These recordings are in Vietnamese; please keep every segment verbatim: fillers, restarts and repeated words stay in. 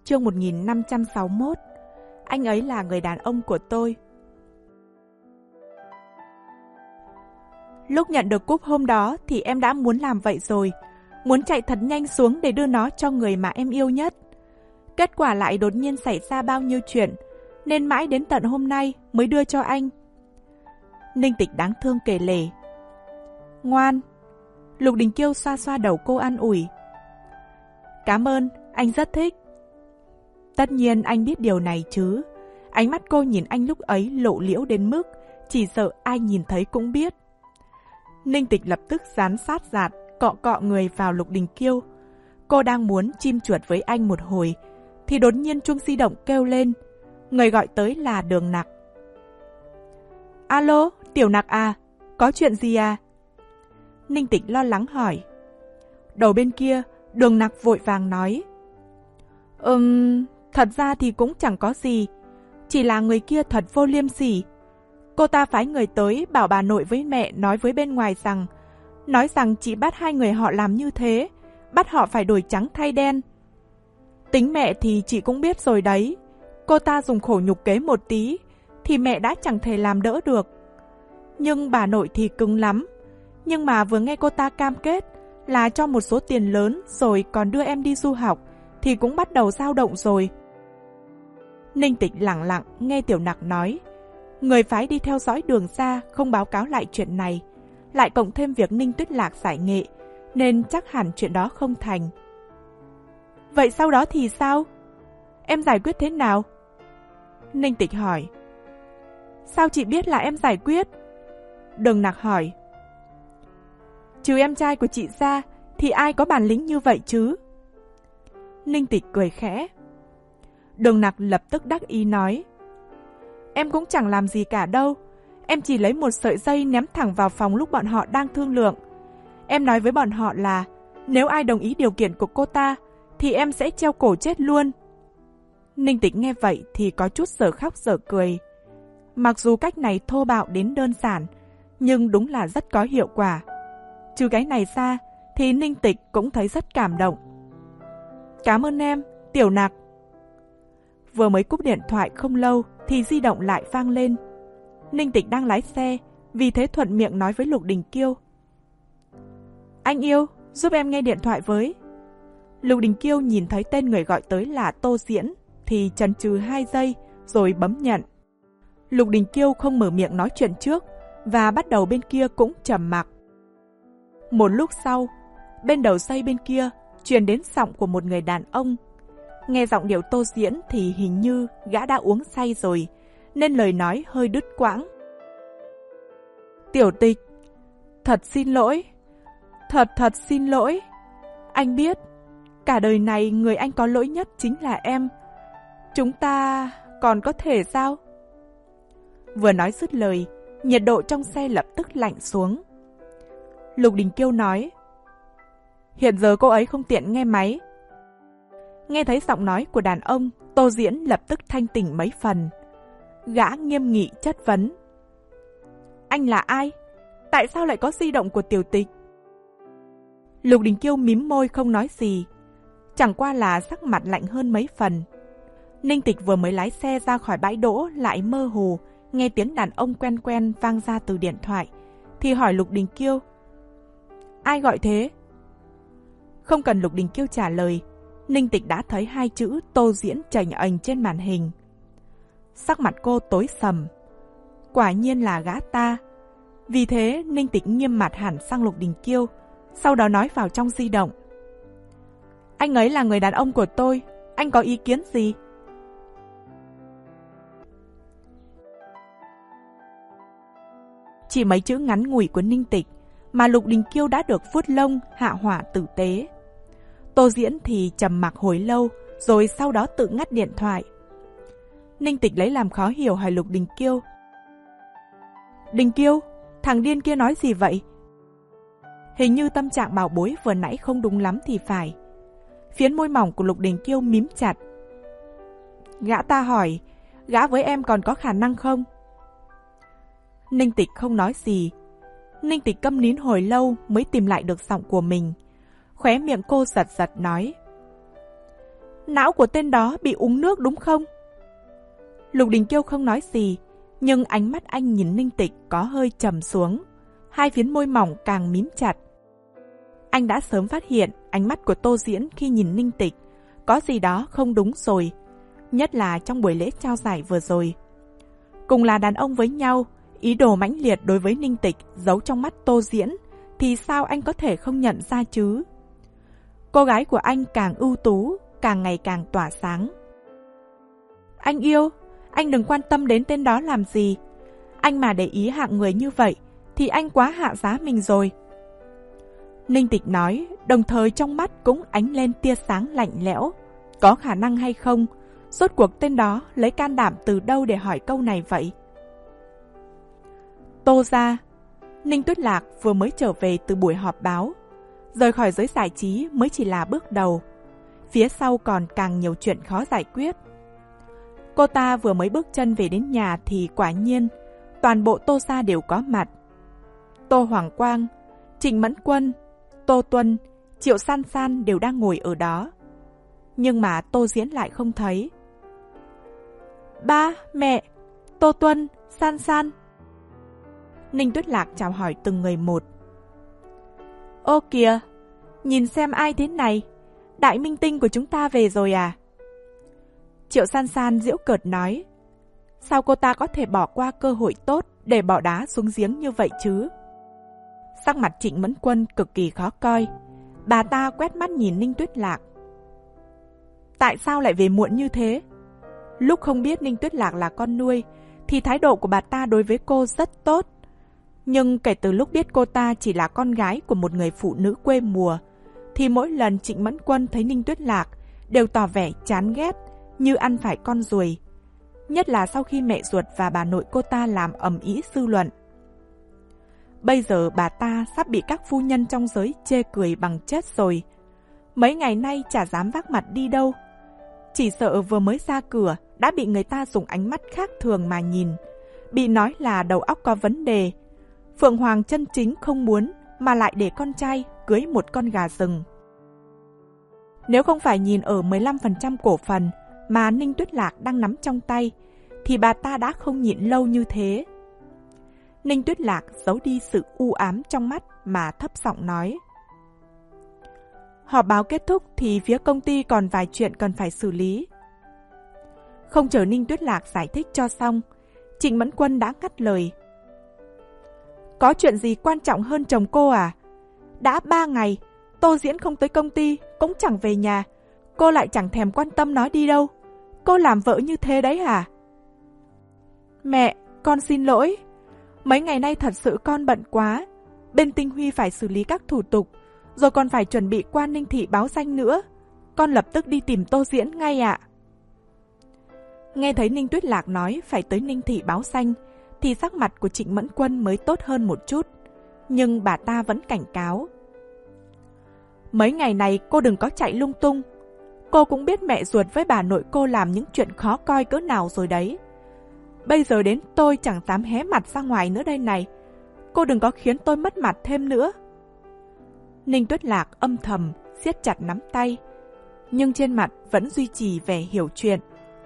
chương một nghìn năm trăm sáu mươi mốt. Anh ấy là người đàn ông của tôi. Lúc nhận được cúp hôm đó thì em đã muốn làm vậy rồi, muốn chạy thật nhanh xuống để đưa nó cho người mà em yêu nhất. Kết quả lại đột nhiên xảy ra bao nhiêu chuyện, nên mãi đến tận hôm nay mới đưa cho anh. Ninh Tịch đáng thương kể lể. Ngoan. Lục Đình Kiêu xoa xoa đầu cô an ủi. Cảm ơn, anh rất thích. Tất nhiên anh biết điều này chứ. Ánh mắt cô nhìn anh lúc ấy lộ liễu đến mức chỉ sợ ai nhìn thấy cũng biết. Ninh Tịch lập tức dán sát dạt, cọ cọ người vào Lục Đình Kiêu. Cô đang muốn chim chuột với anh một hồi, thì đột nhiên chuông di động kêu lên. Người gọi tới là Đường Nặc. Alo, Tiểu Nặc à, có chuyện gì à? Ninh Tịch lo lắng hỏi. Đầu bên kia, Đường Nặc vội vàng nói. Ừm, thật ra thì cũng chẳng có gì, chỉ là người kia thật vô liêm sỉ. Cô ta phái người tới bảo bà nội với mẹ nói với bên ngoài rằng, nói rằng chị bắt hai người họ làm như thế, bắt họ phải đổi trắng thay đen. Tính mẹ thì chị cũng biết rồi đấy, cô ta dùng khổ nhục kế một tí, thì mẹ đã chẳng thể làm đỡ được. Nhưng bà nội thì cứng lắm, nhưng mà vừa nghe cô ta cam kết là cho một số tiền lớn rồi còn đưa em đi du học, thì cũng bắt đầu dao động rồi. Ninh Tịch lặng lặng nghe Tiểu Nặc nói. Người phái đi theo dõi Đường ra không báo cáo lại chuyện này, lại cộng thêm việc Ninh Tuyết Lạc giải nghệ, nên chắc hẳn chuyện đó không thành. Vậy sau đó thì sao? Em giải quyết thế nào? Ninh Tịch hỏi. Sao chị biết là em giải quyết? Đường Nặc hỏi. Trừ em trai của chị ra thì ai có bản lĩnh như vậy chứ? Ninh Tịch cười khẽ. Đường Nặc lập tức đắc ý nói. Em cũng chẳng làm gì cả đâu. Em chỉ lấy một sợi dây ném thẳng vào phòng lúc bọn họ đang thương lượng. Em nói với bọn họ là nếu ai đồng ý điều kiện của cô ta thì em sẽ treo cổ chết luôn. Ninh Tịch nghe vậy thì có chút dở khóc dở cười. Mặc dù cách này thô bạo đến đơn giản, nhưng đúng là rất có hiệu quả. Trừ cái này ra thì Ninh Tịch cũng thấy rất cảm động. Cảm ơn em, Tiểu Nặc. Vừa mới cúp điện thoại không lâu thì di động lại vang lên. Ninh Tịch đang lái xe, vì thế thuận miệng nói với Lục Đình Kiêu. Anh yêu, giúp em nghe điện thoại với. Lục Đình Kiêu nhìn thấy tên người gọi tới là Tô Diễn thì chần chừ hai giây rồi bấm nhận. Lục Đình Kiêu không mở miệng nói chuyện trước và bắt đầu bên kia cũng trầm mặc. Một lúc sau, bên đầu dây bên kia truyền đến giọng của một người đàn ông. Nghe giọng điệu Tô Diễn thì hình như gã đã uống say rồi, nên lời nói hơi đứt quãng. Tiểu Tịch, thật xin lỗi, thật thật xin lỗi. Anh biết, cả đời này người anh có lỗi nhất chính là em. Chúng ta còn có thể sao? Vừa nói dứt lời, nhiệt độ trong xe lập tức lạnh xuống. Lục Đình Kiêu nói. Hiện giờ cô ấy không tiện nghe máy. Nghe thấy giọng nói của đàn ông, Tô Diễn lập tức thanh tỉnh mấy phần. Gã nghiêm nghị chất vấn. Anh là ai? Tại sao lại có di động của Tiểu Tịch? Lục Đình Kiêu mím môi không nói gì, chẳng qua là sắc mặt lạnh hơn mấy phần. Ninh Tịch vừa mới lái xe ra khỏi bãi đỗ lại mơ hồ nghe tiếng đàn ông quen quen vang ra từ điện thoại, thì hỏi Lục Đình Kiêu. Ai gọi thế? Không cần Lục Đình Kiêu trả lời, Ninh Tịch đã thấy hai chữ Tô Diễn chành ành trên màn hình. Sắc mặt cô tối sầm. Quả nhiên là gã ta. Vì thế Ninh Tịch nghiêm mặt hẳn sang Lục Đình Kiêu, sau đó nói vào trong di động. Anh ấy là người đàn ông của tôi, anh có ý kiến gì? Chỉ mấy chữ ngắn ngủi của Ninh Tịch mà Lục Đình Kiêu đã được vuốt lông hạ hỏa tử tế. Tô Diễn thì trầm mặc hồi lâu, rồi sau đó tự ngắt điện thoại. Ninh Tịch lấy làm khó hiểu hỏi Lục Đình Kiêu. Đình Kiêu, thằng điên kia nói gì vậy? Hình như tâm trạng bảo bối vừa nãy không đúng lắm thì phải. Phiến môi mỏng của Lục Đình Kiêu mím chặt. Gã ta hỏi, gã với em còn có khả năng không? Ninh Tịch không nói gì. Ninh Tịch câm nín hồi lâu mới tìm lại được giọng của mình. Khóe miệng cô giật giật nói. não của tên đó bị uống nước đúng không? Lục Đình Kiêu không nói gì, nhưng ánh mắt anh nhìn Ninh Tịch có hơi trầm xuống, hai phiến môi mỏng càng mím chặt. Anh đã sớm phát hiện ánh mắt của Tô Diễn khi nhìn Ninh Tịch có gì đó không đúng rồi, nhất là trong buổi lễ trao giải vừa rồi. Cùng là đàn ông với nhau, ý đồ mãnh liệt đối với Ninh Tịch giấu trong mắt Tô Diễn thì sao anh có thể không nhận ra chứ? Cô gái của anh càng ưu tú, càng ngày càng tỏa sáng. Anh yêu, anh đừng quan tâm đến tên đó làm gì. Anh mà để ý hạng người như vậy thì anh quá hạ giá mình rồi. Ninh Tịch nói, đồng thời trong mắt cũng ánh lên tia sáng lạnh lẽo. Có khả năng hay không? Rốt cuộc tên đó lấy can đảm từ đâu để hỏi câu này vậy? Tô ra, Ninh Tuyết Lạc vừa mới trở về từ buổi họp báo. Rời khỏi giới giải trí mới chỉ là bước đầu. Phía sau còn càng nhiều chuyện khó giải quyết. Cô ta vừa mới bước chân về đến nhà thì quả nhiên toàn bộ Tô gia đều có mặt. Tô Hoàng Quang, Trịnh Mẫn Quân, Tô Tuân, Triệu San San đều đang ngồi ở đó. Nhưng mà Tô Diễn lại không thấy. Ba, mẹ, Tô Tuân, San San. Ninh Tuyết Lạc chào hỏi từng người một. Ô kìa, nhìn xem ai thế này, đại minh tinh của chúng ta về rồi à? Triệu San San giễu cợt nói. Sao cô ta có thể bỏ qua cơ hội tốt để bỏ đá xuống giếng như vậy chứ? Sắc mặt Trịnh Mẫn Quân cực kỳ khó coi. Bà ta quét mắt nhìn Ninh Tuyết Lạc. Tại sao lại về muộn như thế? Lúc không biết Ninh Tuyết Lạc là con nuôi thì thái độ của bà ta đối với cô rất tốt. Nhưng kể từ lúc biết cô ta chỉ là con gái của một người phụ nữ quê mùa thì mỗi lần Trịnh Mẫn Quân thấy Ninh Tuyết Lạc đều tỏ vẻ chán ghét, như ăn phải con ruồi. Nhất là sau khi mẹ ruột và bà nội cô ta làm ầm ĩ dư luận. Bây giờ bà ta sắp bị các phu nhân trong giới chê cười bằng chết rồi. Mấy ngày nay chả dám vác mặt đi đâu. Chỉ sợ vừa mới ra cửa đã bị người ta dùng ánh mắt khác thường mà nhìn, bị nói là đầu óc có vấn đề. Phượng Hoàng chân chính không muốn mà lại để con trai cưới một con gà rừng. Nếu không phải nhìn ở mười lăm phần trăm cổ phần mà Ninh Tuyết Lạc đang nắm trong tay thì bà ta đã không nhịn lâu như thế. Ninh Tuyết Lạc giấu đi sự u ám trong mắt mà thấp giọng nói. Họp báo kết thúc thì phía công ty còn vài chuyện cần phải xử lý. Không chờ Ninh Tuyết Lạc giải thích cho xong, Trịnh Mẫn Quân đã ngắt lời. Có chuyện gì quan trọng hơn chồng cô à? Đã ba ngày, Tô Diễn không tới công ty, cũng chẳng về nhà. Cô lại chẳng thèm quan tâm nó đi đâu. Cô làm vợ như thế đấy hả? Mẹ, con xin lỗi. Mấy ngày nay thật sự con bận quá. Bên Tinh Huy phải xử lý các thủ tục, rồi còn phải chuẩn bị qua Ninh Thị báo danh nữa. Con lập tức đi tìm Tô Diễn ngay ạ. Nghe thấy Ninh Tuyết Lạc nói phải tới Ninh Thị báo danh, thì sắc mặt của Trịnh Mẫn Quân mới tốt hơn một chút. Nhưng bà ta vẫn cảnh cáo. Mấy ngày này cô đừng có chạy lung tung. Cô cũng biết mẹ ruột với bà nội cô làm những chuyện khó coi cỡ nào rồi đấy. Bây giờ đến tôi chẳng dám hé mặt ra ngoài nữa đây này. Cô đừng có khiến tôi mất mặt thêm nữa. Ninh Tuyết Lạc âm thầm siết chặt nắm tay, nhưng trên mặt vẫn duy trì vẻ hiểu chuyện.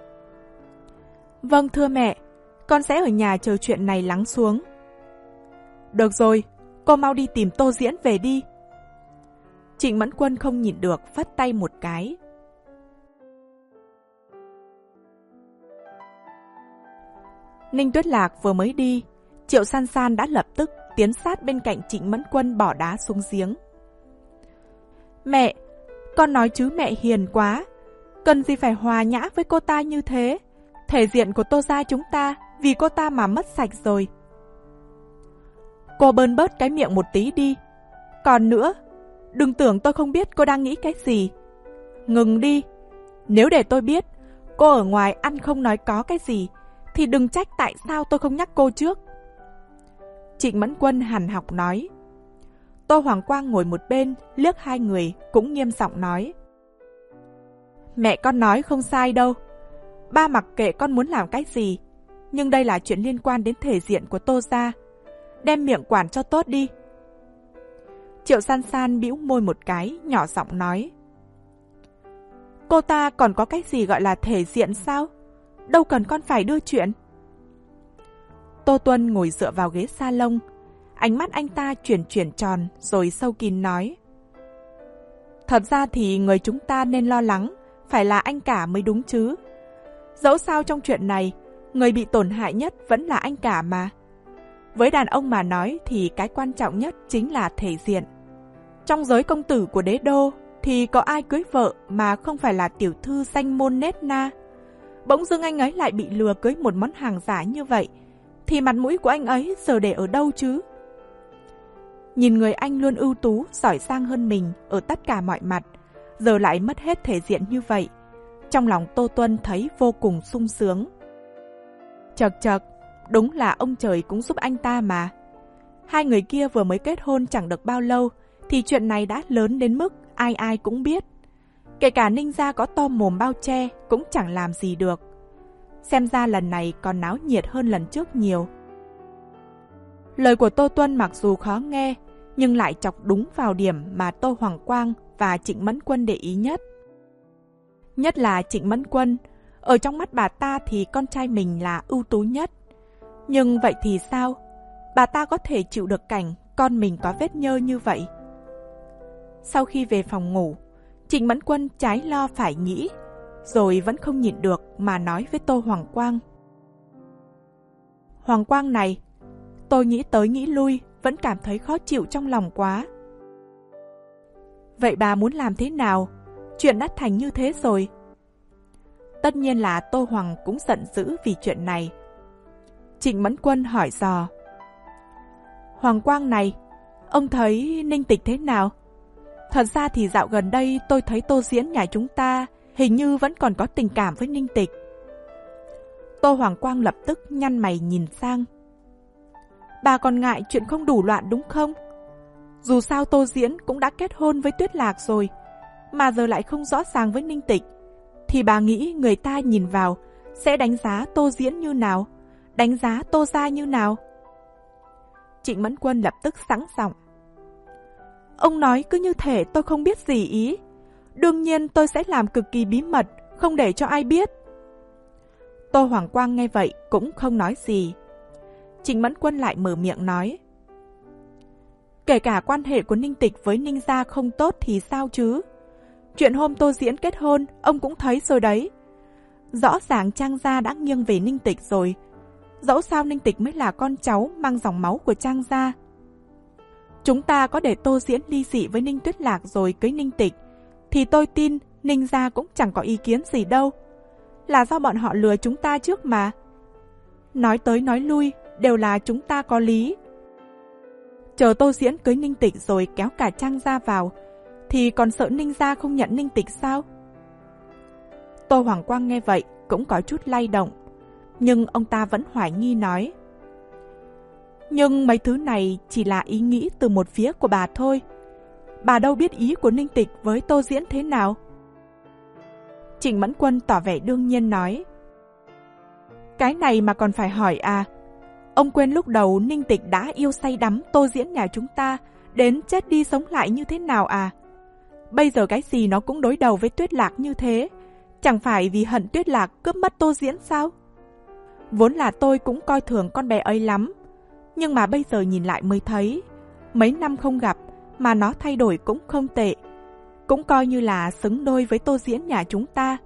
Vâng thưa mẹ, con sẽ ở nhà chờ chuyện này lắng xuống. Được rồi, cô mau đi tìm Tô Diễn về đi. Trịnh Mẫn Quân không nhịn được phất tay một cái. Ninh Tuyết Lạc vừa mới đi, Triệu San San đã lập tức tiến sát bên cạnh Trịnh Mẫn Quân bỏ đá xuống giếng. Mẹ, con nói chứ mẹ hiền quá. Cần gì phải hòa nhã với cô ta như thế? Thể diện của Tô gia chúng ta vì cô ta mà mất sạch rồi. Cô bơn bớt cái miệng một tí đi. Còn nữa, đừng tưởng tôi không biết cô đang nghĩ cái gì. Ngừng đi. Nếu để tôi biết cô ở ngoài ăn không nói có cái gì thì đừng trách tại sao tôi không nhắc cô trước. Trịnh Mẫn Quân hằn học nói. Tô Hoàng Quang ngồi một bên liếc hai người cũng nghiêm giọng nói. Mẹ con nói không sai đâu. Ba mặc kệ con muốn làm cái gì, nhưng đây là chuyện liên quan đến thể diện của Tô gia. Đem miệng quản cho tốt đi. Triệu San San bĩu môi một cái, nhỏ giọng nói. Cô ta còn có cái gì gọi là thể diện sao? Đâu cần con phải đưa chuyện. Tô Tuân ngồi dựa vào ghế salon, ánh mắt anh ta chuyển chuyển tròn rồi sâu kín nói. Thật ra thì người chúng ta nên lo lắng phải là anh cả mới đúng chứ. Dẫu sao trong chuyện này, người bị tổn hại nhất vẫn là anh cả mà. Với đàn ông mà nói thì cái quan trọng nhất chính là thể diện. Trong giới công tử của đế đô thì có ai cưới vợ mà không phải là tiểu thư danh môn nết na. Bỗng dưng anh ấy lại bị lừa cưới một món hàng giả như vậy, thì mặt mũi của anh ấy giờ để ở đâu chứ? Nhìn người anh luôn ưu tú, giỏi giang hơn mình ở tất cả mọi mặt, giờ lại mất hết thể diện như vậy. Trong lòng Tô Tuân thấy vô cùng sung sướng. Chật chật, đúng là ông trời cũng giúp anh ta mà. Hai người kia vừa mới kết hôn chẳng được bao lâu, thì chuyện này đã lớn đến mức ai ai cũng biết. Kể cả Ninh gia có to mồm bao che cũng chẳng làm gì được. Xem ra lần này còn náo nhiệt hơn lần trước nhiều. Lời của Tô Tuân mặc dù khó nghe, nhưng lại chọc đúng vào điểm mà Tô Hoàng Quang và Trịnh Mẫn Quân để ý nhất. Nhất là Trịnh Mẫn Quân, ở trong mắt bà ta thì con trai mình là ưu tú nhất. Nhưng vậy thì sao? Bà ta có thể chịu được cảnh con mình có vết nhơ như vậy? Sau khi về phòng ngủ, Trịnh Mẫn Quân trái lo phải nghĩ, rồi vẫn không nhịn được mà nói với Tô Hoàng Quang. Hoàng Quang này, tôi nghĩ tới nghĩ lui vẫn cảm thấy khó chịu trong lòng quá. Vậy bà muốn làm thế nào? Chuyện đã thành như thế rồi. Tất nhiên là Tô Hoàng cũng giận dữ vì chuyện này. Trịnh Mẫn Quân hỏi dò. Hoàng Quang này, ông thấy Ninh Tịch thế nào? Thật ra thì dạo gần đây tôi thấy Tô Diễn nhà chúng ta hình như vẫn còn có tình cảm với Ninh Tịch. Tô Hoàng Quang lập tức nhăn mày nhìn sang. Bà còn ngại chuyện không đủ loạn đúng không? Dù sao Tô Diễn cũng đã kết hôn với Tuyết Lạc rồi, mà giờ lại không rõ ràng với Ninh Tịch, thì bà nghĩ người ta nhìn vào sẽ đánh giá Tô Diễn như nào, đánh giá Tô gia như nào? Trịnh Mẫn Quân lập tức sẵn giọng. Ông nói cứ như thể tôi không biết gì ý. Đương nhiên tôi sẽ làm cực kỳ bí mật, không để cho ai biết. Tô Hoàng Quang nghe vậy cũng không nói gì. Trịnh Mẫn Quân lại mở miệng nói. Kể cả quan hệ của Ninh Tịch với Ninh gia không tốt thì sao chứ? Chuyện hôm Tô Diễn kết hôn, ông cũng thấy rồi đấy. Rõ ràng Trang gia đã nghiêng về Ninh Tịch rồi. Dẫu sao Ninh Tịch mới là con cháu mang dòng máu của Trang gia. Chúng ta có để Tô Diễn ly dị với Ninh Tuyết Lạc rồi cưới Ninh Tịch, thì tôi tin Ninh gia cũng chẳng có ý kiến gì đâu. Là do bọn họ lừa chúng ta trước mà. Nói tới nói lui đều là chúng ta có lý. Chờ Tô Diễn cưới Ninh Tịch rồi kéo cả Trang gia vào, thì còn sợ Ninh gia không nhận Ninh Tịch sao? Tô Hoàng Quang nghe vậy cũng có chút lay động, nhưng ông ta vẫn hoài nghi nói. Nhưng mấy thứ này chỉ là ý nghĩ từ một phía của bà thôi. Bà đâu biết ý của Ninh Tịch với Tô Diễn thế nào? Trịnh Mẫn Quân tỏ vẻ đương nhiên nói. Cái này mà còn phải hỏi à? Ông quên lúc đầu Ninh Tịch đã yêu say đắm Tô Diễn nhà chúng ta đến chết đi sống lại như thế nào à? Bây giờ cái gì nó cũng đối đầu với Tuyết Lạc như thế, chẳng phải vì hận Tuyết Lạc cướp mất Tô Diễn sao? Vốn là tôi cũng coi thường con bé ấy lắm, nhưng mà bây giờ nhìn lại mới thấy, mấy năm không gặp mà nó thay đổi cũng không tệ, cũng coi như là xứng đôi với Tô Diễn nhà chúng ta.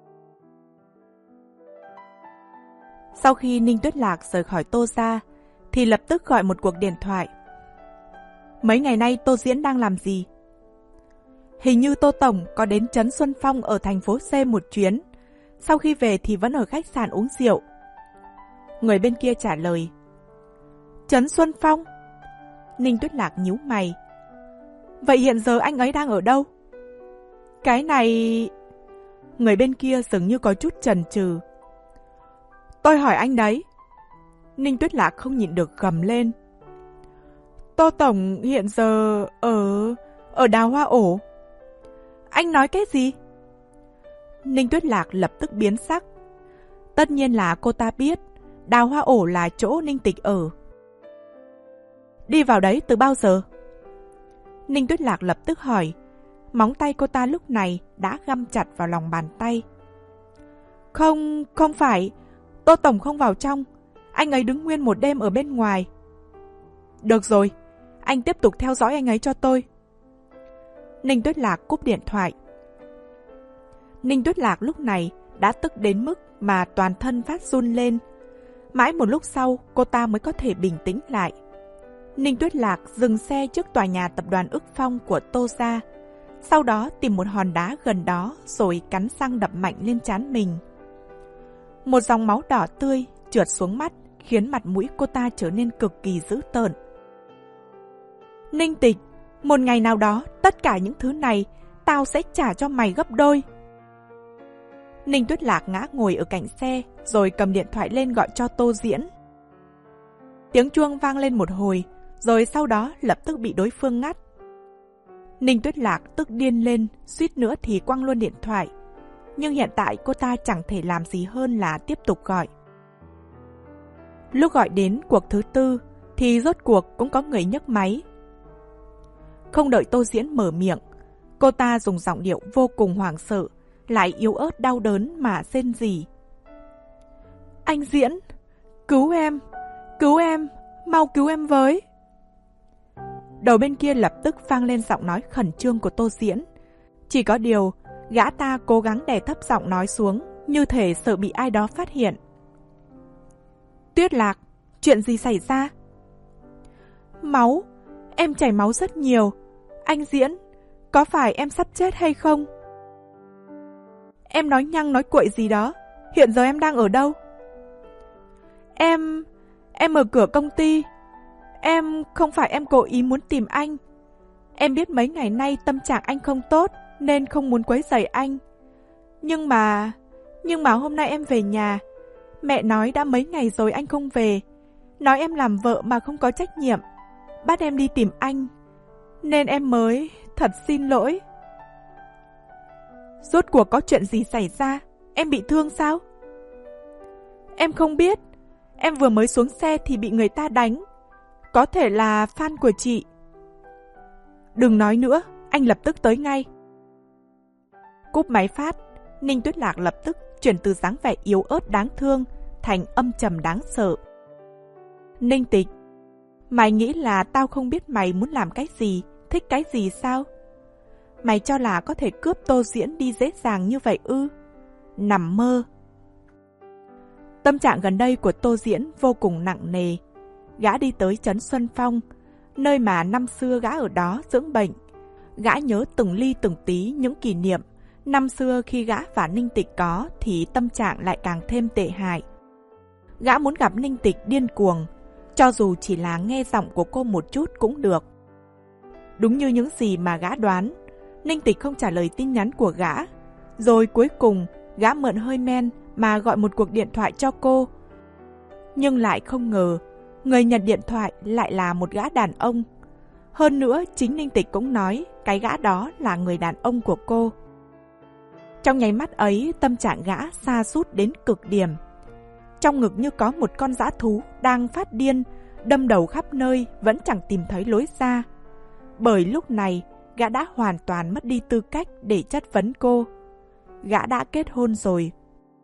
Sau khi Ninh Tuyết Lạc rời khỏi Tô gia, thì lập tức gọi một cuộc điện thoại. Mấy ngày nay Tô Diễn đang làm gì? Hình như Tô Tổng có đến Trấn Xuân Phong ở thành phố C một chuyến, sau khi về thì vẫn ở khách sạn uống rượu. Người bên kia trả lời. Trấn Xuân Phong? Ninh Tuyết Lạc nhíu mày. Vậy hiện giờ anh ấy đang ở đâu? Cái này... Người bên kia dường như có chút chần chừ. Tôi hỏi anh đấy. Ninh Tuyết Lạc không nhịn được gầm lên. Tô Tổng hiện giờ ở... ở Đào Hoa Ổ. Anh nói cái gì? Ninh Tuyết Lạc lập tức biến sắc. Tất nhiên là cô ta biết Đào Hoa Ổ là chỗ Ninh Tịch ở. Đi vào đấy từ bao giờ? Ninh Tuyết Lạc lập tức hỏi, Móng tay cô ta lúc này đã găm chặt vào lòng bàn tay. Không, không phải. Tô Tổng không vào trong. Anh ấy đứng nguyên một đêm ở bên ngoài. Được rồi, anh tiếp tục theo dõi anh ấy cho tôi. Ninh Tuyết Lạc cúp điện thoại. Ninh Tuyết Lạc lúc này đã tức đến mức mà toàn thân phát run lên. Mãi một lúc sau, cô ta mới có thể bình tĩnh lại. Ninh Tuyết Lạc dừng xe trước tòa nhà tập đoàn Ức Phong của Tô gia. Sau đó tìm một hòn đá gần đó rồi cắn răng đập mạnh lên trán mình. Một dòng máu đỏ tươi trượt xuống mắt khiến mặt mũi cô ta trở nên cực kỳ dữ tợn. Ninh Tịch, một ngày nào đó tất cả những thứ này tao sẽ trả cho mày gấp đôi. Ninh Tuyết Lạc ngã ngồi ở cạnh xe rồi cầm điện thoại lên gọi cho Tô Diễn. Tiếng chuông vang lên một hồi rồi sau đó lập tức bị đối phương ngắt. Ninh Tuyết Lạc tức điên lên, suýt nữa thì quăng luôn điện thoại. Nhưng hiện tại cô ta chẳng thể làm gì hơn là tiếp tục gọi. Lúc gọi đến cuộc thứ tư thì rốt cuộc cũng có người nhấc máy. Không đợi Tô Diễn mở miệng, cô ta dùng giọng điệu vô cùng hoảng sợ, lại yếu ớt đau đớn mà rên rỉ. Anh Diễn, cứu em, cứu em, mau cứu em với. Đầu bên kia lập tức vang lên giọng nói khẩn trương của Tô Diễn. Chỉ có điều, gã ta cố gắng đè thấp giọng nói xuống, như thể sợ bị ai đó phát hiện. Tuyết Lạc, chuyện gì xảy ra? Máu, em chảy máu rất nhiều. Anh Diễn, có phải em sắp chết hay không? Em nói nhăng nói cuội gì đó. Hiện giờ em đang ở đâu? Em... em ở cửa công ty. Em... không phải em cố ý muốn tìm anh. Em biết mấy ngày nay tâm trạng anh không tốt nên không muốn quấy rầy anh. Nhưng mà... nhưng mà hôm nay em về nhà. Mẹ nói đã mấy ngày rồi anh không về. Nói em làm vợ mà không có trách nhiệm. Bắt em đi tìm anh. Nên em mới... thật xin lỗi. Rốt cuộc có chuyện gì xảy ra? Em bị thương sao? Em không biết. Em vừa mới xuống xe thì bị người ta đánh. Có thể là fan của chị. Đừng nói nữa, anh lập tức tới ngay. Cúp máy phát, Ninh Tuyết Lạc lập tức chuyển từ dáng vẻ yếu ớt đáng thương thành âm trầm đáng sợ. Ninh Tịch, mày nghĩ là tao không biết mày muốn làm cái gì, thích cái gì sao? Mày cho là có thể cướp Tô Diễn đi dễ dàng như vậy ư? Nằm mơ. Tâm trạng gần đây của Tô Diễn vô cùng nặng nề. Gã đi tới trấn Xuân Phong, nơi mà năm xưa gã ở đó dưỡng bệnh. Gã nhớ từng ly từng tí những kỷ niệm năm xưa khi gã và Ninh Tịch có thì tâm trạng lại càng thêm tệ hại. Gã muốn gặp Ninh Tịch điên cuồng, cho dù chỉ là nghe giọng của cô một chút cũng được. Đúng như những gì mà gã đoán, Ninh Tịch không trả lời tin nhắn của gã. Rồi cuối cùng, gã mượn hơi men mà gọi một cuộc điện thoại cho cô. Nhưng lại không ngờ, người nhận điện thoại lại là một gã đàn ông. Hơn nữa, chính Ninh Tịch cũng nói cái gã đó là người đàn ông của cô. Trong nháy mắt ấy, tâm trạng gã sa sút đến cực điểm. Trong ngực như có một con dã thú đang phát điên, đâm đầu khắp nơi vẫn chẳng tìm thấy lối ra. Bởi lúc này, gã đã hoàn toàn mất đi tư cách để chất vấn cô. Gã đã kết hôn rồi.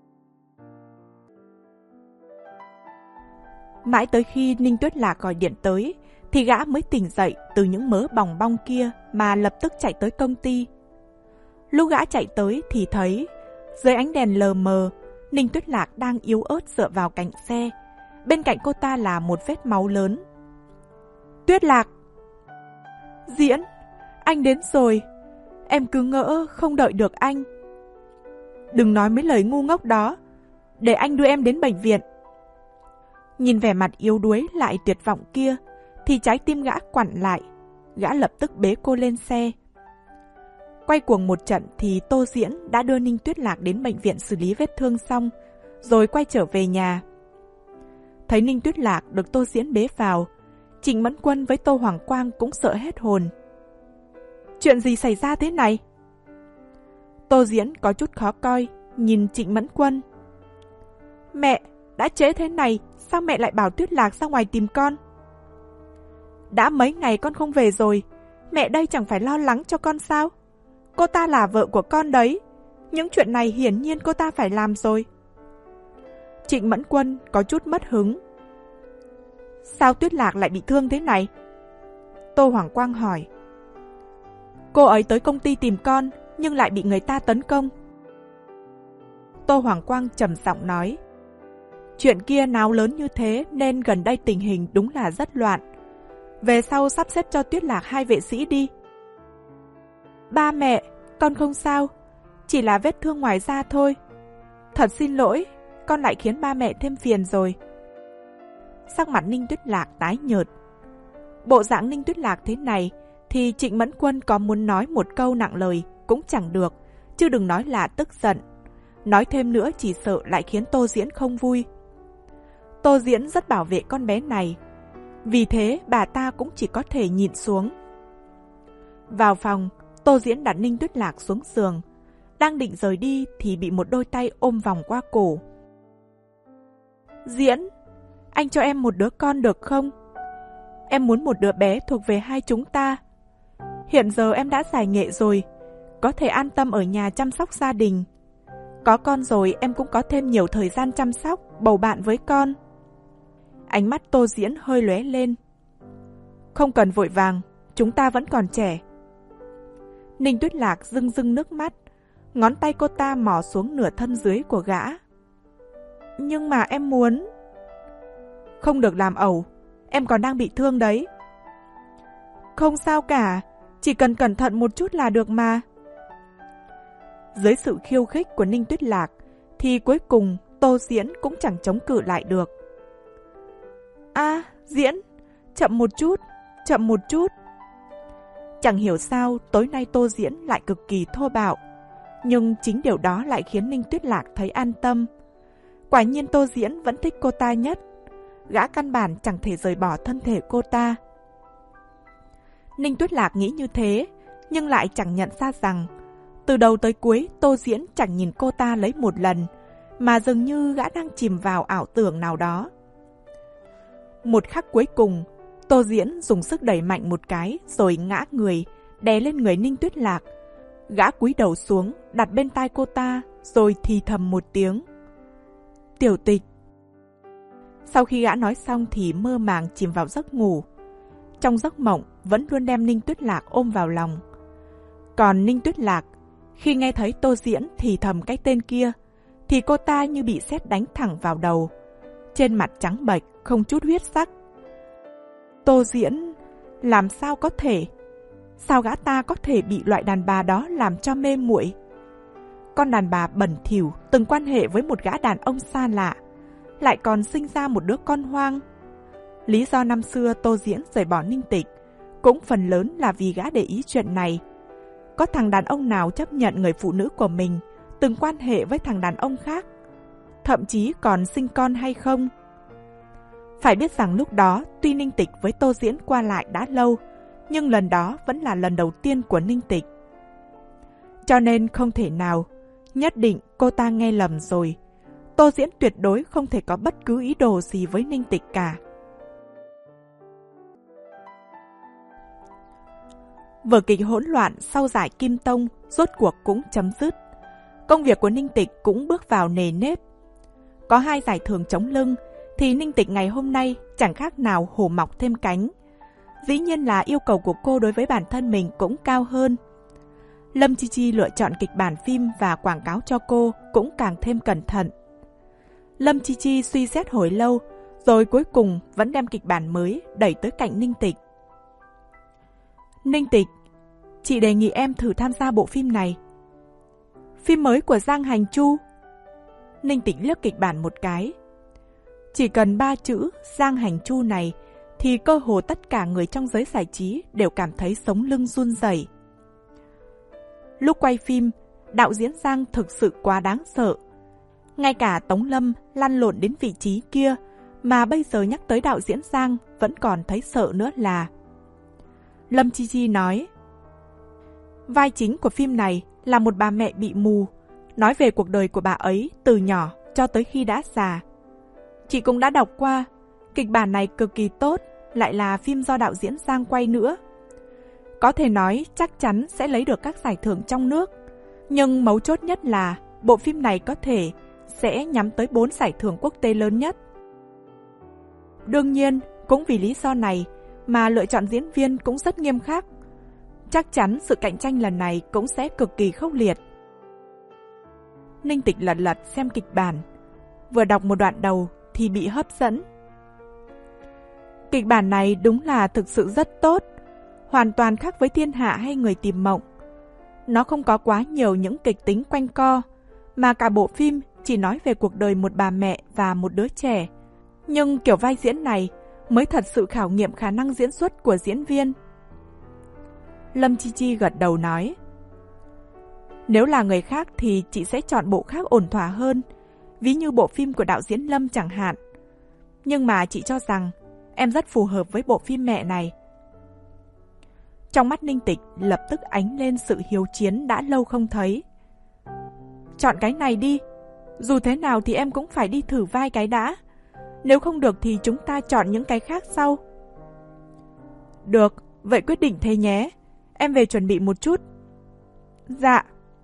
Mãi tới khi Ninh Tuyết Lạc gọi điện tới, thì gã mới tỉnh dậy từ những mớ bòng bong kia mà lập tức chạy tới công ty. Lúc gã chạy tới thì thấy, dưới ánh đèn lờ mờ, Ninh Tuyết Lạc đang yếu ớt dựa vào cạnh xe. Bên cạnh cô ta là một vết máu lớn. Tuyết Lạc! Diễn! Anh đến rồi! Em cứ ngỡ không đợi được anh. Đừng nói mấy lời ngu ngốc đó. Để anh đưa em đến bệnh viện. Nhìn vẻ mặt yếu đuối lại tuyệt vọng kia, thì trái tim gã quặn lại. Gã lập tức bế cô lên xe. Quay cuồng một trận thì Tô Diễn đã đưa Ninh Tuyết Lạc đến bệnh viện xử lý vết thương xong, rồi quay trở về nhà. Thấy Ninh Tuyết Lạc được Tô Diễn bế vào, Trịnh Mẫn Quân với Tô Hoàng Quang cũng sợ hết hồn. Chuyện gì xảy ra thế này? Tô Diễn có chút khó coi, nhìn Trịnh Mẫn Quân. Mẹ, đã trễ thế này, sao mẹ lại bảo Tuyết Lạc ra ngoài tìm con? Đã mấy ngày con không về rồi, mẹ đây chẳng phải lo lắng cho con sao? cô ta là vợ của con đấy. Những chuyện này hiển nhiên cô ta phải làm rồi. Trịnh Mẫn Quân có chút mất hứng. Sao Tuyết Lạc lại bị thương thế này? Tô Hoàng Quang hỏi. Cô ấy tới công ty tìm con, nhưng lại bị người ta tấn công. Tô Hoàng Quang trầm giọng nói. Chuyện kia náo lớn như thế nên gần đây tình hình đúng là rất loạn. Về sau sắp xếp cho Tuyết Lạc hai vệ sĩ đi. Ba mẹ, con không sao, chỉ là vết thương ngoài da thôi. Thật xin lỗi, con lại khiến ba mẹ thêm phiền rồi. Sắc mặt Ninh Tuyết Lạc tái nhợt. Bộ dạng Ninh Tuyết Lạc thế này thì Trịnh Mẫn Quân có muốn nói một câu nặng lời cũng chẳng được, chứ đừng nói là tức giận. Nói thêm nữa chỉ sợ lại khiến Tô Diễn không vui. Tô Diễn rất bảo vệ con bé này, vì thế bà ta cũng chỉ có thể nhịn xuống. Vào phòng, Tô Diễn đặt Ninh Tuyết Lạc xuống giường. Đang định rời đi thì bị một đôi tay ôm vòng qua cổ. Diễn, anh cho em một đứa con được không? Em muốn một đứa bé thuộc về hai chúng ta. Hiện giờ em đã giải nghệ rồi, có thể an tâm ở nhà chăm sóc gia đình. Có con rồi em cũng có thêm nhiều thời gian chăm sóc, bầu bạn với con. Ánh mắt Tô Diễn hơi lóe lên. Không cần vội vàng, chúng ta vẫn còn trẻ. Ninh Tuyết Lạc rưng rưng nước mắt, ngón tay cô ta mò xuống nửa thân dưới của gã. Nhưng mà em muốn... Không được làm ẩu, em còn đang bị thương đấy. Không sao cả, chỉ cần cẩn thận một chút là được mà. Dưới sự khiêu khích của Ninh Tuyết Lạc thì cuối cùng Tô Diễn cũng chẳng chống cự lại được. À, Diễn, chậm một chút, chậm một chút. Chẳng hiểu sao tối nay Tô Diễn lại cực kỳ thô bạo, nhưng chính điều đó lại khiến Ninh Tuyết Lạc thấy an tâm. Quả nhiên Tô Diễn vẫn thích cô ta nhất. Gã căn bản chẳng thể rời bỏ thân thể cô ta. Ninh Tuyết Lạc nghĩ như thế, nhưng lại chẳng nhận ra rằng từ đầu tới cuối Tô Diễn chẳng nhìn cô ta lấy một lần, mà dường như gã đang chìm vào ảo tưởng nào đó. Một khắc cuối cùng, Tô Diễn dùng sức đẩy mạnh một cái rồi ngã người, đè lên người Ninh Tuyết Lạc. Gã cúi đầu xuống, đặt bên tai cô ta, rồi thì thầm một tiếng. Tiểu Tịch. Sau khi gã nói xong thì mơ màng chìm vào giấc ngủ. Trong giấc mộng vẫn luôn đem Ninh Tuyết Lạc ôm vào lòng. Còn Ninh Tuyết Lạc, khi nghe thấy Tô Diễn thì thầm cái tên kia, thì cô ta như bị sét đánh thẳng vào đầu. Trên mặt trắng bệch, không chút huyết sắc. Tô Diễn, làm sao có thể? Sao gã ta có thể bị loại đàn bà đó làm cho mê muội? Con đàn bà bẩn thỉu từng quan hệ với một gã đàn ông xa lạ, lại còn sinh ra một đứa con hoang. Lý do năm xưa Tô Diễn rời bỏ Ninh Tịch cũng phần lớn là vì gã để ý chuyện này. Có thằng đàn ông nào chấp nhận người phụ nữ của mình từng quan hệ với thằng đàn ông khác, thậm chí còn sinh con hay không? Phải biết rằng lúc đó tuy Ninh Tịch với Tô Diễn qua lại đã lâu, nhưng lần đó vẫn là lần đầu tiên của Ninh Tịch. Cho nên không thể nào, nhất định cô ta nghe lầm rồi. Tô Diễn tuyệt đối không thể có bất cứ ý đồ gì với Ninh Tịch cả. Vở kịch hỗn loạn sau giải Kim Tông rốt cuộc cũng chấm dứt. Công việc của Ninh Tịch cũng bước vào nề nếp. Có hai giải thưởng chống lưng thì Ninh Tịch ngày hôm nay chẳng khác nào hổ mọc thêm cánh. Dĩ nhiên là yêu cầu của cô đối với bản thân mình cũng cao hơn. Lâm Chi Chi lựa chọn kịch bản phim và quảng cáo cho cô cũng càng thêm cẩn thận. Lâm Chi Chi suy xét hồi lâu, rồi cuối cùng vẫn đem kịch bản mới đẩy tới cạnh Ninh Tịch. Ninh Tịch, chị đề nghị em thử tham gia bộ phim này. Phim mới của Giang Hành Chu. Ninh Tịch liếc kịch bản một cái. Chỉ cần ba chữ Giang Hành Chu này thì cơ hồ tất cả người trong giới giải trí đều cảm thấy sống lưng run rẩy. Lúc quay phim, đạo diễn Giang thực sự quá đáng sợ. Ngay cả Tống Lâm lăn lộn đến vị trí kia mà bây giờ nhắc tới đạo diễn Giang vẫn còn thấy sợ nữa là. Lâm Chi Chi nói, vai chính của phim này là một bà mẹ bị mù, nói về cuộc đời của bà ấy từ nhỏ cho tới khi đã già. Chị cũng đã đọc qua, kịch bản này cực kỳ tốt, lại là phim do đạo diễn Giang quay nữa. Có thể nói chắc chắn sẽ lấy được các giải thưởng trong nước. Nhưng mấu chốt nhất là bộ phim này có thể sẽ nhắm tới bốn giải thưởng quốc tế lớn nhất. Đương nhiên, cũng vì lý do này mà lựa chọn diễn viên cũng rất nghiêm khắc. Chắc chắn sự cạnh tranh lần này cũng sẽ cực kỳ khốc liệt. Ninh Tịch lật lật xem kịch bản, vừa đọc một đoạn đầu thì bị hấp dẫn. Kịch bản này đúng là thực sự rất tốt, hoàn toàn khác với Thiên Hạ hay Người Tìm Mộng. Nó không có quá nhiều những kịch tính quanh co, mà cả bộ phim chỉ nói về cuộc đời một bà mẹ và một đứa trẻ. Nhưng kiểu vai diễn này mới thật sự khảo nghiệm khả năng diễn xuất của diễn viên. Lâm Chi Chi gật đầu nói, nếu là người khác thì chị sẽ chọn bộ khác ổn thỏa hơn, ví như bộ phim của đạo diễn Lâm chẳng hạn. Nhưng mà chị cho rằng em rất phù hợp với bộ phim mẹ này. Trong mắt Ninh Tịch lập tức ánh lên sự hiếu chiến đã lâu không thấy. Chọn cái này đi, dù thế nào thì em cũng phải đi thử vai cái đã. Nếu không được thì chúng ta chọn những cái khác sau. Được, vậy quyết định thế nhé. Em về chuẩn bị một chút. Dạ.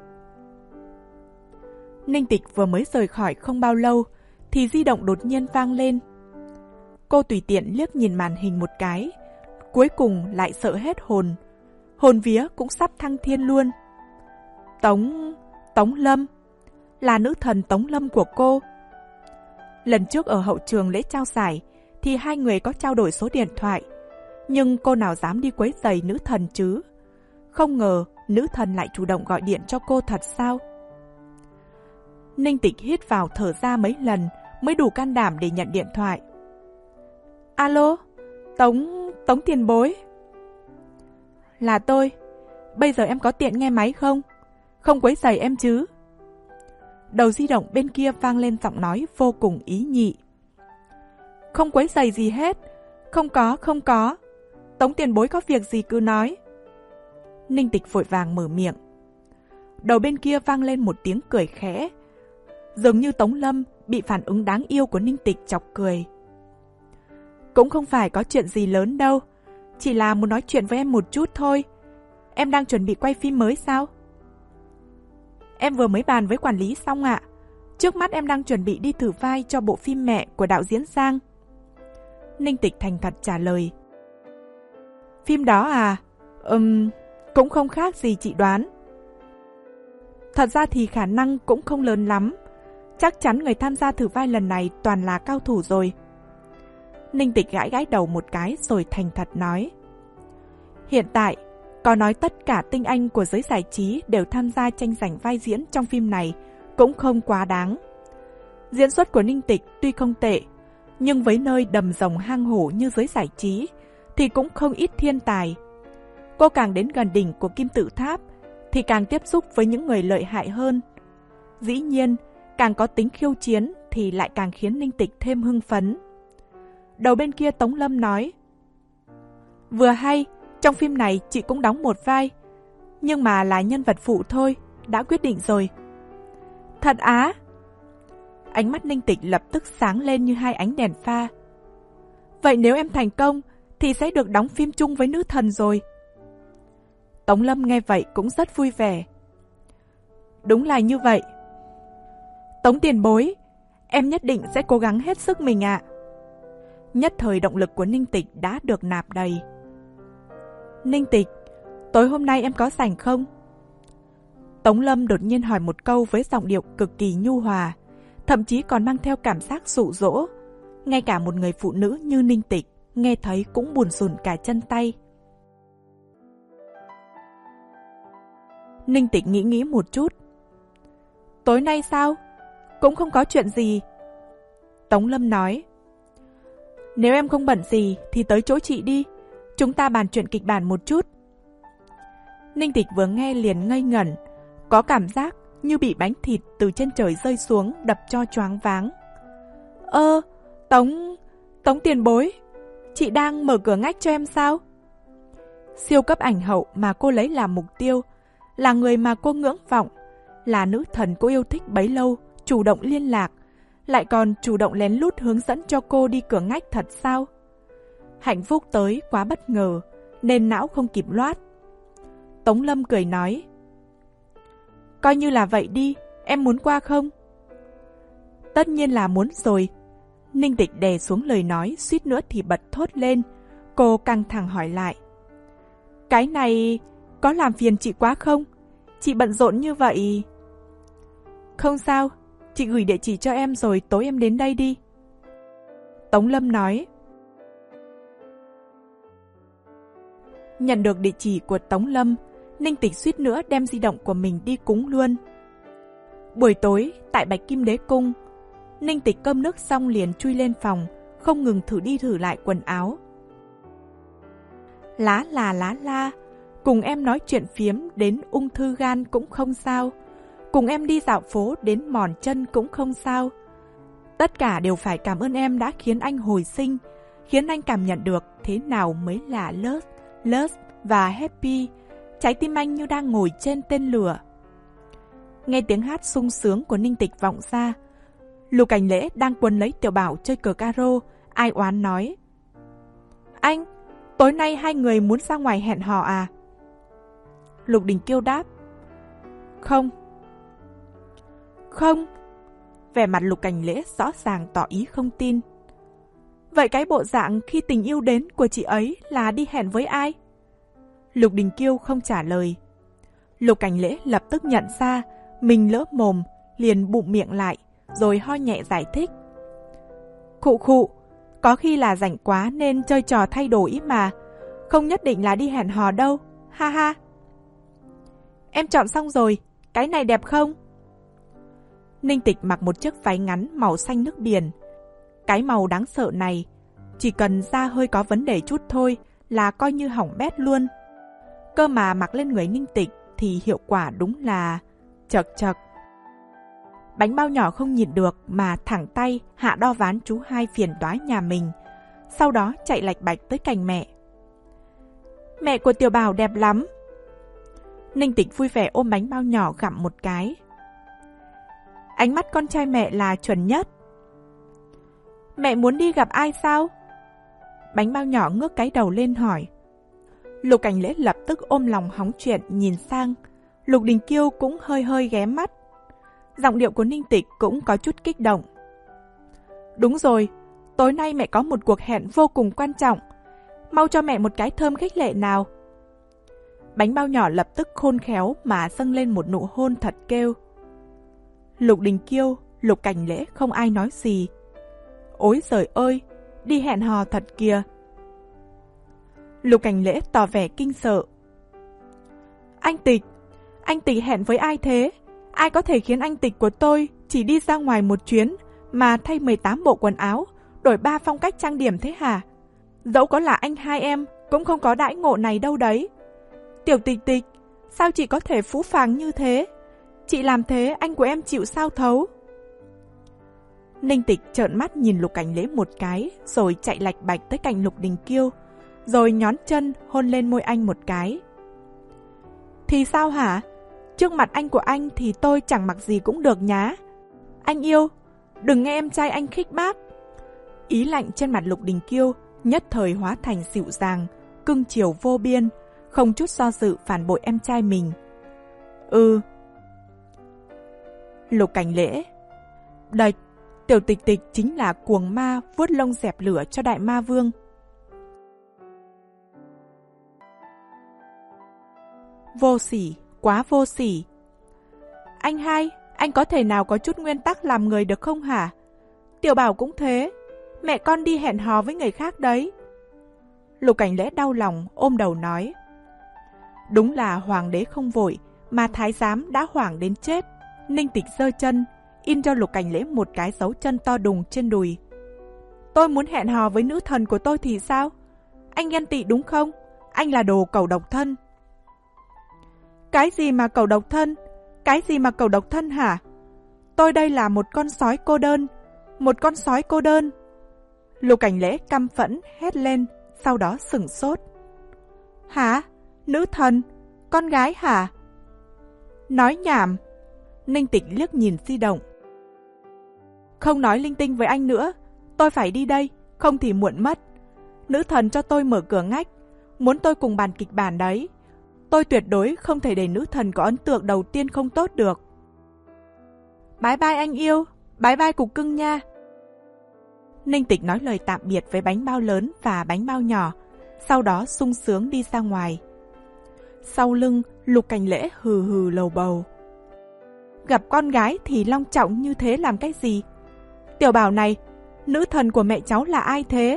Ninh Tịch vừa mới rời khỏi không bao lâu thì di động đột nhiên vang lên. Cô tùy tiện liếc nhìn màn hình một cái, cuối cùng lại sợ hết hồn. Hồn vía cũng sắp thăng thiên luôn. Tống... Tống Lâm. Là nữ thần Tống Lâm của cô. Lần trước ở hậu trường lễ trao giải thì hai người có trao đổi số điện thoại, nhưng cô nào dám đi quấy rầy nữ thần chứ. Không ngờ nữ thần lại chủ động gọi điện cho cô thật sao? Ninh Tịch hít vào thở ra mấy lần mới đủ can đảm để nhận điện thoại. Alo, Tống... Tống tiền bối. Là tôi. Bây giờ em có tiện nghe máy không? Không quấy rầy em chứ? Đầu di động bên kia vang lên giọng nói vô cùng ý nhị. Không quấy rầy gì hết. Không có, không có. Tống tiền bối có việc gì cứ nói. Ninh Tịch vội vàng mở miệng. Đầu bên kia vang lên một tiếng cười khẽ. Dường như Tống Lâm bị phản ứng đáng yêu của Ninh Tịch chọc cười. Cũng không phải có chuyện gì lớn đâu. Chỉ là muốn nói chuyện với em một chút thôi. Em đang chuẩn bị quay phim mới sao? Em vừa mới bàn với quản lý xong ạ. Trước mắt em đang chuẩn bị đi thử vai cho bộ phim mẹ của đạo diễn Giang. Ninh Tịch thành thật trả lời. Phim đó à? Ừm, cũng không khác gì chị đoán. Thật ra thì khả năng cũng không lớn lắm. Chắc chắn người tham gia thử vai lần này toàn là cao thủ rồi. Ninh Tịch gãi gãi đầu một cái rồi thành thật nói. Hiện tại, có nói tất cả tinh anh của giới giải trí đều tham gia tranh giành vai diễn trong phim này cũng không quá đáng. Diễn xuất của Ninh Tịch tuy không tệ, nhưng với nơi đầm rồng hang hổ như giới giải trí thì cũng không ít thiên tài. Cô càng đến gần đỉnh của kim tự tháp thì càng tiếp xúc với những người lợi hại hơn. Dĩ nhiên, càng có tính khiêu chiến thì lại càng khiến Ninh Tịch thêm hưng phấn. Đầu bên kia Tống Lâm nói. Vừa hay, trong phim này chị cũng đóng một vai, nhưng mà là nhân vật phụ thôi, đã quyết định rồi. Thật á? Ánh mắt Ninh Tịch lập tức sáng lên như hai ánh đèn pha. Vậy nếu em thành công thì sẽ được đóng phim chung với nữ thần rồi. Tống Lâm nghe vậy cũng rất vui vẻ. Đúng là như vậy. Tống tiền bối, em nhất định sẽ cố gắng hết sức mình ạ. Nhất thời động lực của Ninh Tịch đã được nạp đầy. Ninh Tịch, tối hôm nay em có rảnh không? Tống Lâm đột nhiên hỏi một câu với giọng điệu cực kỳ nhu hòa, thậm chí còn mang theo cảm giác dụ dỗ. Ngay cả một người phụ nữ như Ninh Tịch nghe thấy cũng buồn rùn cả chân tay. Ninh Tịch nghĩ nghĩ một chút. Tối nay sao? Cũng không có chuyện gì. Tống Lâm nói. Nếu em không bận gì thì tới chỗ chị đi. Chúng ta bàn chuyện kịch bản một chút. Ninh Tịch vừa nghe liền ngây ngẩn, có cảm giác như bị bánh thịt từ trên trời rơi xuống đập cho choáng váng. Ơ, Tống... Tống tiền bối, chị đang mở cửa ngách cho em sao? Siêu cấp ảnh hậu mà cô lấy làm mục tiêu, là người mà cô ngưỡng vọng, là nữ thần cô yêu thích bấy lâu, chủ động liên lạc, lại còn chủ động lén lút hướng dẫn cho cô đi cửa ngách thật sao? Hạnh phúc tới quá bất ngờ, nên não không kịp loát. Tống Lâm cười nói, coi như là vậy đi, em muốn qua không? Tất nhiên là muốn rồi. Ninh Tịch đè xuống lời nói, suýt nữa thì bật thốt lên. Cô căng thẳng hỏi lại, cái này có làm phiền chị quá không? Chị bận rộn như vậy. Không sao, chị gửi địa chỉ cho em rồi tối em đến đây đi. Tống Lâm nói. Nhận được địa chỉ của Tống Lâm, Ninh Tịch suýt nữa đem di động của mình đi cúng luôn. Buổi tối, tại Bạch Kim Đế Cung, Ninh Tịch cơm nước xong liền chui lên phòng, không ngừng thử đi thử lại quần áo. Lá là lá la, cùng em nói chuyện phiếm đến ung thư gan cũng không sao, cùng em đi dạo phố đến mòn chân cũng không sao. Tất cả đều phải cảm ơn em đã khiến anh hồi sinh, khiến anh cảm nhận được thế nào mới là love, love và happy. Trái tim anh như đang ngồi trên tên lửa. Nghe tiếng hát sung sướng của Ninh Tịch vọng ra, Lục Cảnh Lễ đang quấn lấy Tiểu Bảo chơi cờ caro, ai oán nói, anh, tối nay hai người muốn ra ngoài hẹn hò à? Lục Đình Kiêu đáp, không. Không. Vẻ mặt Lục Cảnh Lễ rõ ràng tỏ ý không tin. Vậy cái bộ dạng khi tình yêu đến của chị ấy là đi hẹn với ai? Lục Đình Kiêu không trả lời. Lục Cảnh Lễ lập tức nhận ra mình lỡ mồm, liền bụm miệng lại, rồi ho nhẹ giải thích. Khụ khụ, có khi là rảnh quá nên chơi trò thay đổi mà, không nhất định là đi hẹn hò đâu, ha ha. Em chọn xong rồi, cái này đẹp không? Ninh Tịch mặc một chiếc váy ngắn màu xanh nước biển. Cái màu đáng sợ này, chỉ cần da hơi có vấn đề chút thôi là coi như hỏng bét luôn. Cơ mà mặc lên người Ninh Tịch thì hiệu quả đúng là chật chật. Bánh bao nhỏ không nhịn được mà thẳng tay hạ đo ván chú hai phiền toái nhà mình. Sau đó chạy lạch bạch tới cạnh mẹ. Mẹ của Tiểu Bảo đẹp lắm. Ninh Tịch vui vẻ ôm bánh bao nhỏ gặm một cái. Ánh mắt con trai mẹ là chuẩn nhất. Mẹ muốn đi gặp ai sao? Bánh bao nhỏ ngước cái đầu lên hỏi. Lục Cảnh Lễ lập tức ôm lòng hóng chuyện nhìn sang. Lục Đình Kiêu cũng hơi hơi ghé mắt. Giọng điệu của Ninh Tịch cũng có chút kích động. Đúng rồi, tối nay mẹ có một cuộc hẹn vô cùng quan trọng. Mau cho mẹ một cái thơm khích lệ nào. Bánh bao nhỏ lập tức khôn khéo mà dâng lên một nụ hôn thật kêu. Lục Đình Kiêu, Lục Cảnh Lễ không ai nói gì. Ôi giời ơi, đi hẹn hò thật kìa. Lục Cảnh Lễ tỏ vẻ kinh sợ. Anh Tịch, anh Tịch hẹn với ai thế? Ai có thể khiến anh Tịch của tôi chỉ đi ra ngoài một chuyến mà thay mười tám bộ quần áo, đổi ba phong cách trang điểm thế hả? Dẫu có là anh hai em cũng không có đãi ngộ này đâu đấy. Tiểu Tịch Tịch, sao chị có thể phũ phàng như thế? Chị làm thế anh của em chịu sao thấu? Ninh Tịch trợn mắt nhìn Lục Cảnh Lễ một cái, rồi chạy lạch bạch tới cạnh Lục Đình Kiêu, rồi nhón chân hôn lên môi anh một cái. Thì sao hả? Trước mặt anh của anh thì tôi chẳng mặc gì cũng được nhá. Anh yêu, đừng nghe em trai anh khích bác. Ý lạnh trên mặt Lục Đình Kiêu nhất thời hóa thành dịu dàng, cưng chiều vô biên, không chút do dự phản bội em trai mình. Ừ. Lục Cảnh Lễ. Đạch, Tiểu Tịch Tịch chính là cuồng ma vuốt lông dẹp lửa cho Đại Ma Vương. Vô sỉ, quá vô sỉ. Anh hai, anh có thể nào có chút nguyên tắc làm người được không hả? Tiểu Bảo cũng thế, mẹ con đi hẹn hò với người khác đấy. Lục Cảnh Lễ đau lòng ôm đầu nói. Đúng là hoàng đế không vội, mà thái giám đã hoảng đến chết. Ninh Tịch giơ chân, in cho Lục Cảnh Lễ một cái dấu chân to đùng trên đùi. Tôi muốn hẹn hò với nữ thần của tôi thì sao? Anh ghen tị đúng không? Anh là đồ cẩu độc thân. Cái gì mà cẩu độc thân? Cái gì mà cẩu độc thân hả? Tôi đây là một con sói cô đơn. Một con sói cô đơn. Lục Cảnh Lễ căm phẫn hét lên, sau đó sửng sốt. Hả? Nữ thần? Con gái hả? Nói nhảm. Ninh Tịch liếc nhìn di động. Không nói linh tinh với anh nữa. Tôi phải đi đây, không thì muộn mất. Nữ thần cho tôi mở cửa ngách, muốn tôi cùng bàn kịch bản đấy. Tôi tuyệt đối không thể để nữ thần có ấn tượng đầu tiên không tốt được. Bye bye anh yêu, bye bye cục cưng nha. Ninh Tịch nói lời tạm biệt với bánh bao lớn và bánh bao nhỏ, sau đó sung sướng đi ra ngoài. Sau lưng, Lục Cảnh Lễ hừ hừ lầu bầu. Gặp con gái thì long trọng như thế làm cái gì? Tiểu Bảo này, nữ thần của mẹ cháu là ai thế?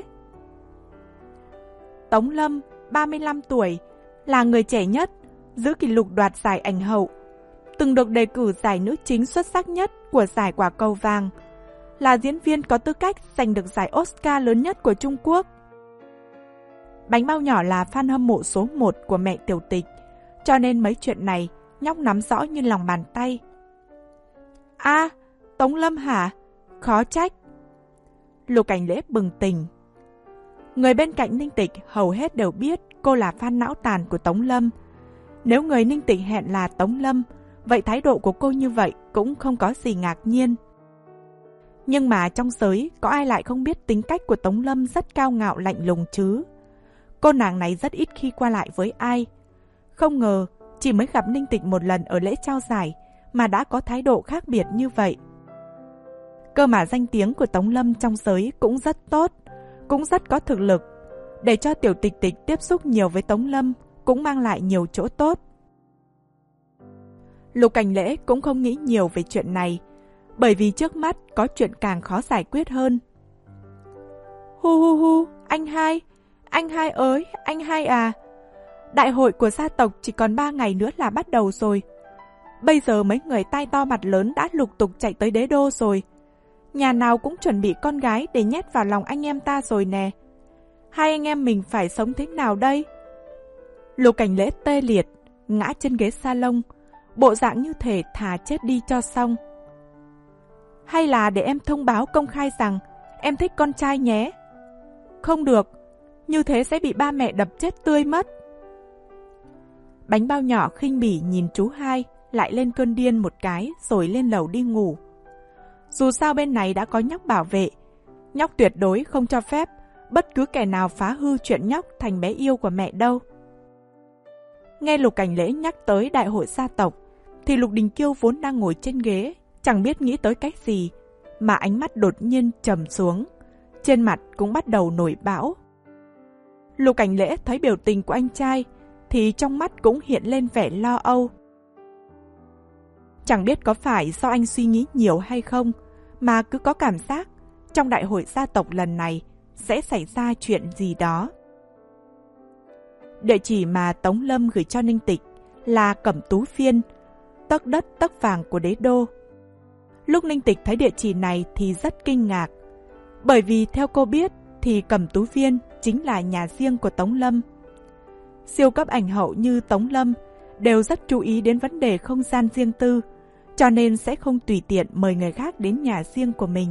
Tống Lâm, ba mươi lăm tuổi, là người trẻ nhất, giữ kỷ lục đoạt giải ảnh hậu, từng được đề cử giải nữ chính xuất sắc nhất của giải Quả Cầu Vàng, là diễn viên có tư cách giành được giải Oscar lớn nhất của Trung Quốc. Bánh bao nhỏ là fan hâm mộ số một của mẹ Tiểu Tịch, cho nên mấy chuyện này nhóc nắm rõ như lòng bàn tay. A, à, Tống Lâm hả? Khó trách. Lục Cảnh Lễ bừng tỉnh. Người bên cạnh Ninh Tịch hầu hết đều biết cô là fan não tàn của Tống Lâm. Nếu người Ninh Tịch hẹn là Tống Lâm, vậy thái độ của cô như vậy cũng không có gì ngạc nhiên. Nhưng mà trong giới có ai lại không biết tính cách của Tống Lâm rất cao ngạo lạnh lùng chứ? Cô nàng này rất ít khi qua lại với ai. Không ngờ chỉ mới gặp Ninh Tịch một lần ở lễ trao giải mà đã có thái độ khác biệt như vậy. Cơ mà danh tiếng của Tống Lâm trong giới cũng rất tốt, cũng rất có thực lực. Để cho Tiểu Tịch Tịch tiếp xúc nhiều với Tống Lâm cũng mang lại nhiều chỗ tốt. Lục Cảnh Lễ cũng không nghĩ nhiều về chuyện này, bởi vì trước mắt có chuyện càng khó giải quyết hơn. Hu hu hu, anh hai, anh hai ơi, anh hai à. Đại hội của gia tộc chỉ còn ba ngày nữa là bắt đầu rồi. Bây giờ mấy người tai to mặt lớn đã lục tục chạy tới đế đô rồi. Nhà nào cũng chuẩn bị con gái để nhét vào lòng anh em ta rồi nè. Hai anh em mình phải sống thế nào đây? Lục Cảnh Lễ tê liệt, ngã trên ghế salon, bộ dạng như thể thà chết đi cho xong. Hay là để em thông báo công khai rằng em thích con trai nhé. Không được, như thế sẽ bị ba mẹ đập chết tươi mất. Bánh bao nhỏ khinh bỉ nhìn chú hai, lại lên cơn điên một cái rồi lên lầu đi ngủ. Dù sao bên này đã có nhóc bảo vệ, nhóc tuyệt đối không cho phép bất cứ kẻ nào phá hư chuyện nhóc thành bé yêu của mẹ đâu. Nghe Lục Cảnh Lễ nhắc tới đại hội gia tộc, thì Lục Đình Kiêu vốn đang ngồi trên ghế, chẳng biết nghĩ tới cách gì, mà ánh mắt đột nhiên trầm xuống, trên mặt cũng bắt đầu nổi bão. Lục Cảnh Lễ thấy biểu tình của anh trai, thì trong mắt cũng hiện lên vẻ lo âu. Chẳng biết có phải do anh suy nghĩ nhiều hay không, mà cứ có cảm giác trong đại hội gia tộc lần này sẽ xảy ra chuyện gì đó. Địa chỉ mà Tống Lâm gửi cho Ninh Tịch là Cẩm Tú Phiên, tấc đất tấc vàng của đế đô. Lúc Ninh Tịch thấy địa chỉ này thì rất kinh ngạc, bởi vì theo cô biết thì Cẩm Tú Phiên chính là nhà riêng của Tống Lâm. Siêu cấp ảnh hậu như Tống Lâm đều rất chú ý đến vấn đề không gian riêng tư, cho nên sẽ không tùy tiện mời người khác đến nhà riêng của mình.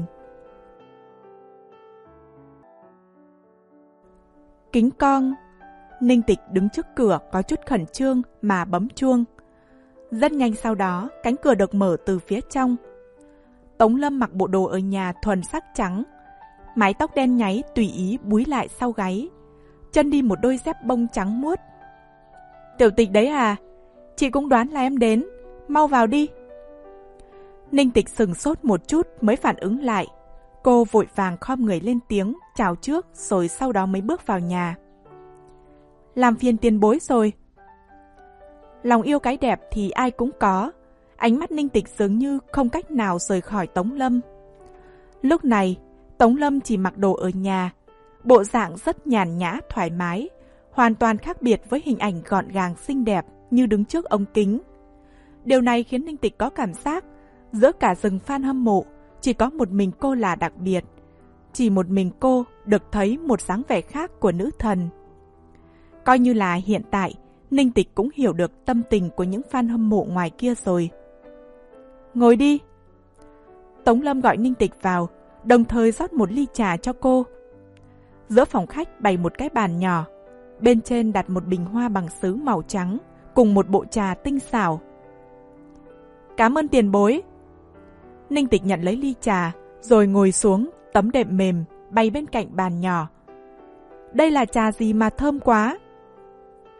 Kính con. Ninh Tịch đứng trước cửa có chút khẩn trương mà bấm chuông. Rất nhanh sau đó, cánh cửa được mở từ phía trong. Tống Lâm mặc bộ đồ ở nhà thuần sắc trắng, mái tóc đen nháy tùy ý búi lại sau gáy, chân đi một đôi dép bông trắng muốt. Tiểu Tịch đấy à? Chị cũng đoán là em đến, mau vào đi. Ninh Tịch sừng sốt một chút mới phản ứng lại. Cô vội vàng khom người lên tiếng, chào trước rồi sau đó mới bước vào nhà. Làm phiền tiền bối rồi. Lòng yêu cái đẹp thì ai cũng có. Ánh mắt Ninh Tịch dường như không cách nào rời khỏi Tống Lâm. Lúc này, Tống Lâm chỉ mặc đồ ở nhà, bộ dạng rất nhàn nhã thoải mái, hoàn toàn khác biệt với hình ảnh gọn gàng xinh đẹp như đứng trước ống kính. Điều này khiến Ninh Tịch có cảm giác giữa cả rừng fan hâm mộ chỉ có một mình cô là đặc biệt. Chỉ một mình cô được thấy một dáng vẻ khác của nữ thần. Coi như là hiện tại, Ninh Tịch cũng hiểu được tâm tình của những fan hâm mộ ngoài kia rồi. Ngồi đi. Tống Lâm gọi Ninh Tịch vào, đồng thời rót một ly trà cho cô. Giữa phòng khách bày một cái bàn nhỏ, bên trên đặt một bình hoa bằng sứ màu trắng cùng một bộ trà tinh xảo. Cảm ơn tiền bối. Ninh Tịch nhận lấy ly trà, rồi ngồi xuống tấm đệm mềm bày bên cạnh bàn nhỏ. Đây là trà gì mà thơm quá?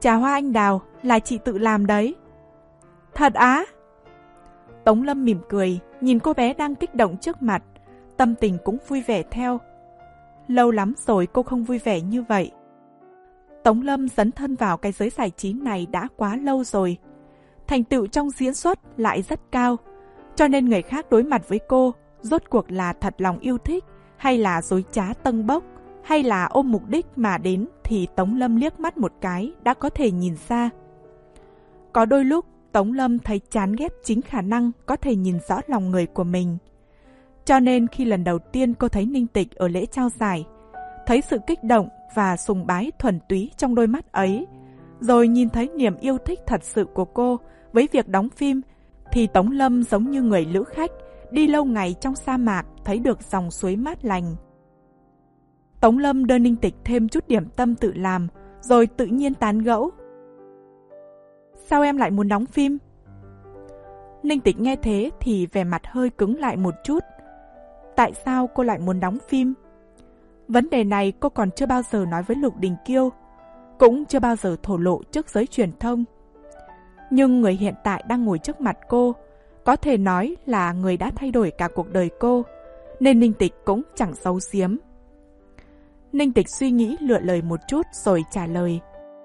Trà hoa anh đào là chị tự làm đấy. Thật á? Tống Lâm mỉm cười, nhìn cô bé đang kích động trước mặt, tâm tình cũng vui vẻ theo. Lâu lắm rồi cô không vui vẻ như vậy. Tống Lâm dấn thân vào cái giới giải trí này đã quá lâu rồi. Thành tựu trong diễn xuất lại rất cao, cho nên người khác đối mặt với cô rốt cuộc là thật lòng yêu thích, hay là dối trá tâng bốc, hay là ôm mục đích mà đến thì Tống Lâm liếc mắt một cái đã có thể nhìn ra. Có đôi lúc Tống Lâm thấy chán ghét chính khả năng có thể nhìn rõ lòng người của mình. Cho nên khi lần đầu tiên cô thấy Ninh Tịch ở lễ trao giải, thấy sự kích động và sùng bái thuần túy trong đôi mắt ấy, rồi nhìn thấy niềm yêu thích thật sự của cô với việc đóng phim, thì Tống Lâm giống như người lữ khách đi lâu ngày trong sa mạc thấy được dòng suối mát lành. Tống Lâm đưa Ninh Tịch thêm chút điểm tâm tự làm, rồi tự nhiên tán gẫu. Sao em lại muốn đóng phim? Ninh Tịch nghe thế thì vẻ mặt hơi cứng lại một chút. Tại sao cô lại muốn đóng phim? Vấn đề này cô còn chưa bao giờ nói với Lục Đình Kiêu, cũng chưa bao giờ thổ lộ trước giới truyền thông. Nhưng người hiện tại đang ngồi trước mặt cô, có thể nói là người đã thay đổi cả cuộc đời cô, nên Ninh Tịch cũng chẳng giấu giếm. Ninh Tịch suy nghĩ lựa lời một chút rồi trả lời.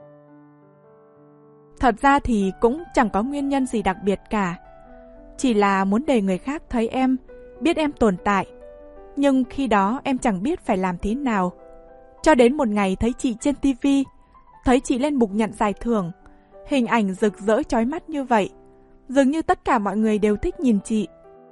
Thật ra thì cũng chẳng có nguyên nhân gì đặc biệt cả. Chỉ là muốn để người khác thấy em, biết em tồn tại. Nhưng khi đó em chẳng biết phải làm thế nào. Cho đến một ngày thấy chị trên ti vi, thấy chị lên mục nhận giải thưởng, hình ảnh rực rỡ chói mắt như vậy, dường như tất cả mọi người đều thích nhìn chị.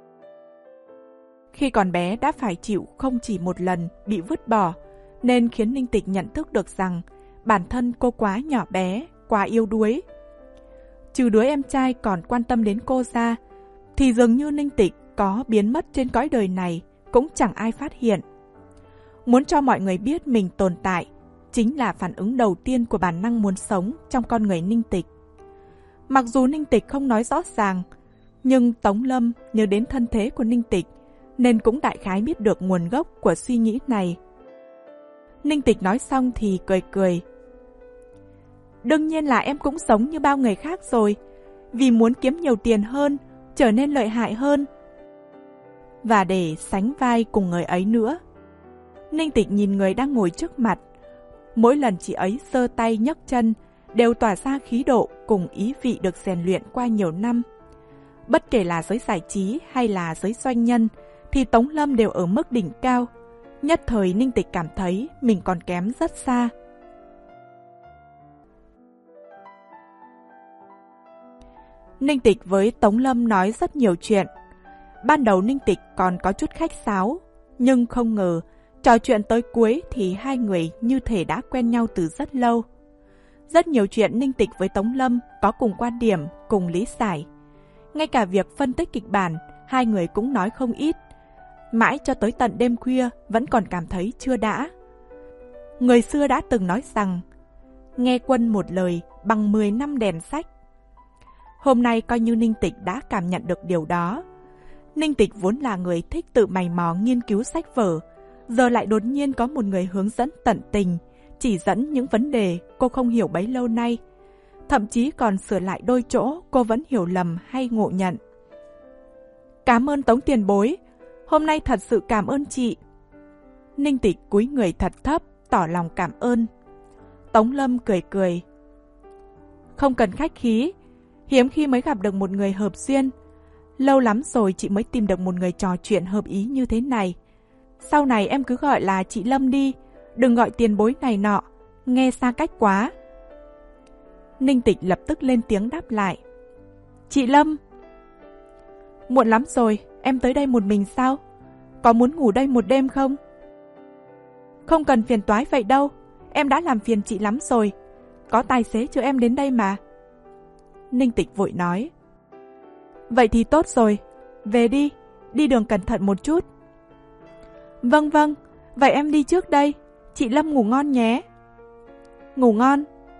Khi còn bé đã phải chịu không chỉ một lần bị vứt bỏ, nên khiến Ninh Tịch nhận thức được rằng bản thân cô quá nhỏ bé, quá yếu đuối. Trừ đứa em trai còn quan tâm đến cô ra, thì dường như Ninh Tịch có biến mất trên cõi đời này cũng chẳng ai phát hiện. Muốn cho mọi người biết mình tồn tại chính là phản ứng đầu tiên của bản năng muốn sống trong con người Ninh Tịch. Mặc dù Ninh Tịch không nói rõ ràng, nhưng Tống Lâm nhớ đến thân thế của Ninh Tịch nên cũng đại khái biết được nguồn gốc của suy nghĩ này. Ninh Tịch nói xong thì cười cười. Đương nhiên là em cũng sống như bao người khác rồi, vì muốn kiếm nhiều tiền hơn, trở nên lợi hại hơn. Và để sánh vai cùng người ấy nữa. Ninh Tịch nhìn người đang ngồi trước mặt. Mỗi lần chị ấy giơ tay nhấc chân đều tỏa ra khí độ cùng ý vị được rèn luyện qua nhiều năm. Bất kể là giới giải trí hay là giới doanh nhân thì Tống Lâm đều ở mức đỉnh cao. Nhất thời Ninh Tịch cảm thấy mình còn kém rất xa. Ninh Tịch với Tống Lâm nói rất nhiều chuyện. Ban đầu Ninh Tịch còn có chút khách sáo, nhưng không ngờ trò chuyện tới cuối thì hai người như thể đã quen nhau từ rất lâu. Rất nhiều chuyện Ninh Tịch với Tống Lâm có cùng quan điểm, cùng lý giải. Ngay cả việc phân tích kịch bản, hai người cũng nói không ít. Mãi cho tới tận đêm khuya vẫn còn cảm thấy chưa đã. Người xưa đã từng nói rằng, nghe quân một lời bằng mười năm đèn sách. Hôm nay coi như Ninh Tịch đã cảm nhận được điều đó. Ninh Tịch vốn là người thích tự mày mò nghiên cứu sách vở, giờ lại đột nhiên có một người hướng dẫn tận tình, chỉ dẫn những vấn đề cô không hiểu bấy lâu nay. Thậm chí còn sửa lại đôi chỗ cô vẫn hiểu lầm hay ngộ nhận. Cảm ơn Tống tiền bối, hôm nay thật sự cảm ơn chị. Ninh Tịch cúi người thật thấp, tỏ lòng cảm ơn. Tống Lâm cười cười. Không cần khách khí, hiếm khi mới gặp được một người hợp duyên. Lâu lắm rồi chị mới tìm được một người trò chuyện hợp ý như thế này. Sau này em cứ gọi là chị Lâm đi, đừng gọi tiền bối này nọ, nghe xa cách quá. Ninh Tịch lập tức lên tiếng đáp lại. Chị Lâm. Muộn lắm rồi, em tới đây một mình sao? Có muốn ngủ đây một đêm không? Không cần phiền toái vậy đâu, em đã làm phiền chị lắm rồi. Có tài xế cho em đến đây mà. Ninh Tịch vội nói. Vậy thì tốt rồi, về đi, đi đường cẩn thận một chút. Vâng vâng, vậy em đi trước đây, chị Lâm ngủ ngon nhé. Ngủ ngon.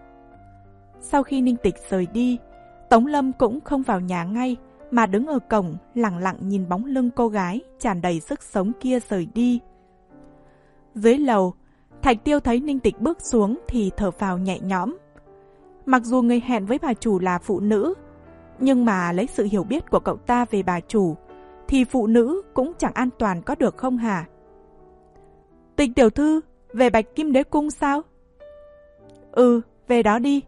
Sau khi Ninh Tịch rời đi, Tống Lâm cũng không vào nhà ngay, mà đứng ở cổng lặng lặng nhìn bóng lưng cô gái tràn đầy sức sống kia rời đi. Dưới lầu, Thạch Tiêu thấy Ninh Tịch bước xuống thì thở phào nhẹ nhõm. Mặc dù người hẹn với bà chủ là phụ nữ, nhưng mà lấy sự hiểu biết của cậu ta về bà chủ, thì phụ nữ cũng chẳng an toàn có được không hả? Tịch tiểu thư, về Bạch Kim Đế Cung sao? Ừ, về đó đi.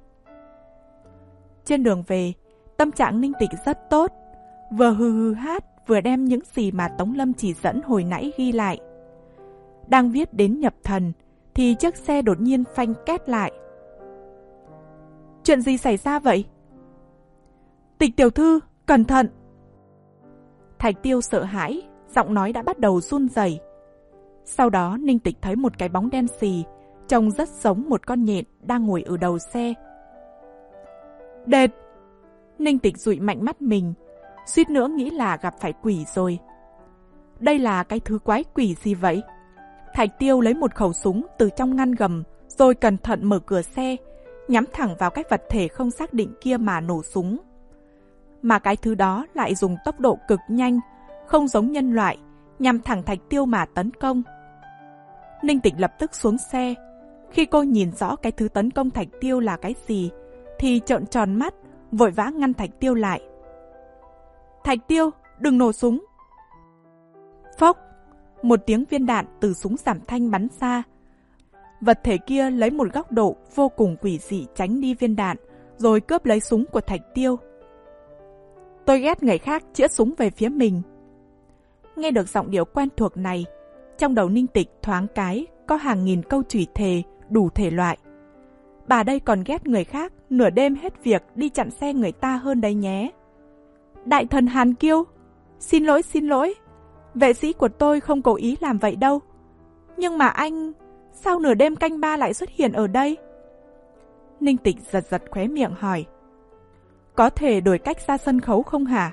Trên đường về, tâm trạng Ninh Tịch rất tốt, vừa hừ hừ hát, vừa đem những gì mà Tống Lâm chỉ dẫn hồi nãy ghi lại. Đang viết đến nhập thần, thì chiếc xe đột nhiên phanh két lại. Chuyện gì xảy ra vậy? Tịch tiểu thư, cẩn thận! Thạch Tiêu sợ hãi, giọng nói đã bắt đầu run rẩy. Sau đó Ninh Tịch thấy một cái bóng đen xì, trông rất giống một con nhện đang ngồi ở đầu xe. Đệt! Ninh Tịch dụi mạnh mắt mình, suýt nữa nghĩ là gặp phải quỷ rồi. Đây là cái thứ quái quỷ gì vậy? Thạch Tiêu lấy một khẩu súng từ trong ngăn gầm, rồi cẩn thận mở cửa xe, nhắm thẳng vào cái vật thể không xác định kia mà nổ súng. Mà cái thứ đó lại dùng tốc độ cực nhanh, không giống nhân loại, nhằm thẳng Thạch Tiêu mà tấn công. Ninh Tịch lập tức xuống xe. Khi cô nhìn rõ cái thứ tấn công Thạch Tiêu là cái gì, thì trợn tròn mắt, vội vã ngăn Thạch Tiêu lại. Thạch Tiêu, đừng nổ súng! Phốc! Một tiếng viên đạn từ súng giảm thanh bắn ra. Vật thể kia lấy một góc độ vô cùng quỷ dị tránh đi viên đạn, rồi cướp lấy súng của Thạch Tiêu. Tôi ghét người khác chĩa súng về phía mình. Nghe được giọng điệu quen thuộc này, trong đầu Ninh Tịch thoáng cái có hàng nghìn câu chửi thề đủ thể loại. Bà đây còn ghét người khác nửa đêm hết việc đi chặn xe người ta hơn đấy nhé. Đại thần Hàn Kiêu, xin lỗi xin lỗi, vệ sĩ của tôi không cố ý làm vậy đâu. Nhưng mà anh, sao nửa đêm canh ba lại xuất hiện ở đây? Ninh Tịch giật giật khóe miệng hỏi. Có thể đổi cách ra sân khấu không hả?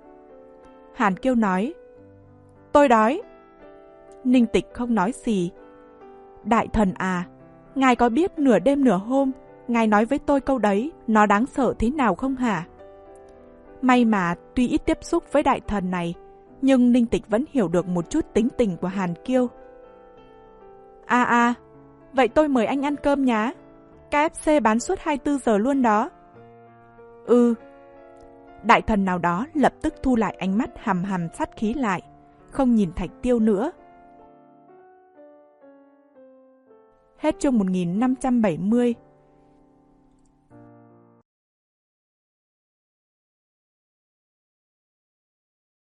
Hàn Kiêu nói. Tôi đói. Ninh Tịch không nói gì. Đại thần à, ngài có biết nửa đêm nửa hôm ngài nói với tôi câu đấy nó đáng sợ thế nào không hả? May mà tuy ít tiếp xúc với đại thần này, nhưng Ninh Tịch vẫn hiểu được một chút tính tình của Hàn Kiêu. À à, vậy tôi mời anh ăn cơm nhá. ca ép xê bán suốt hai mươi bốn giờ luôn đó. Ừ. Đại thần nào đó lập tức thu lại ánh mắt hằm hằm sát khí lại, không nhìn Thạch Tiêu nữa. Hết chương một nghìn năm trăm bảy mươi.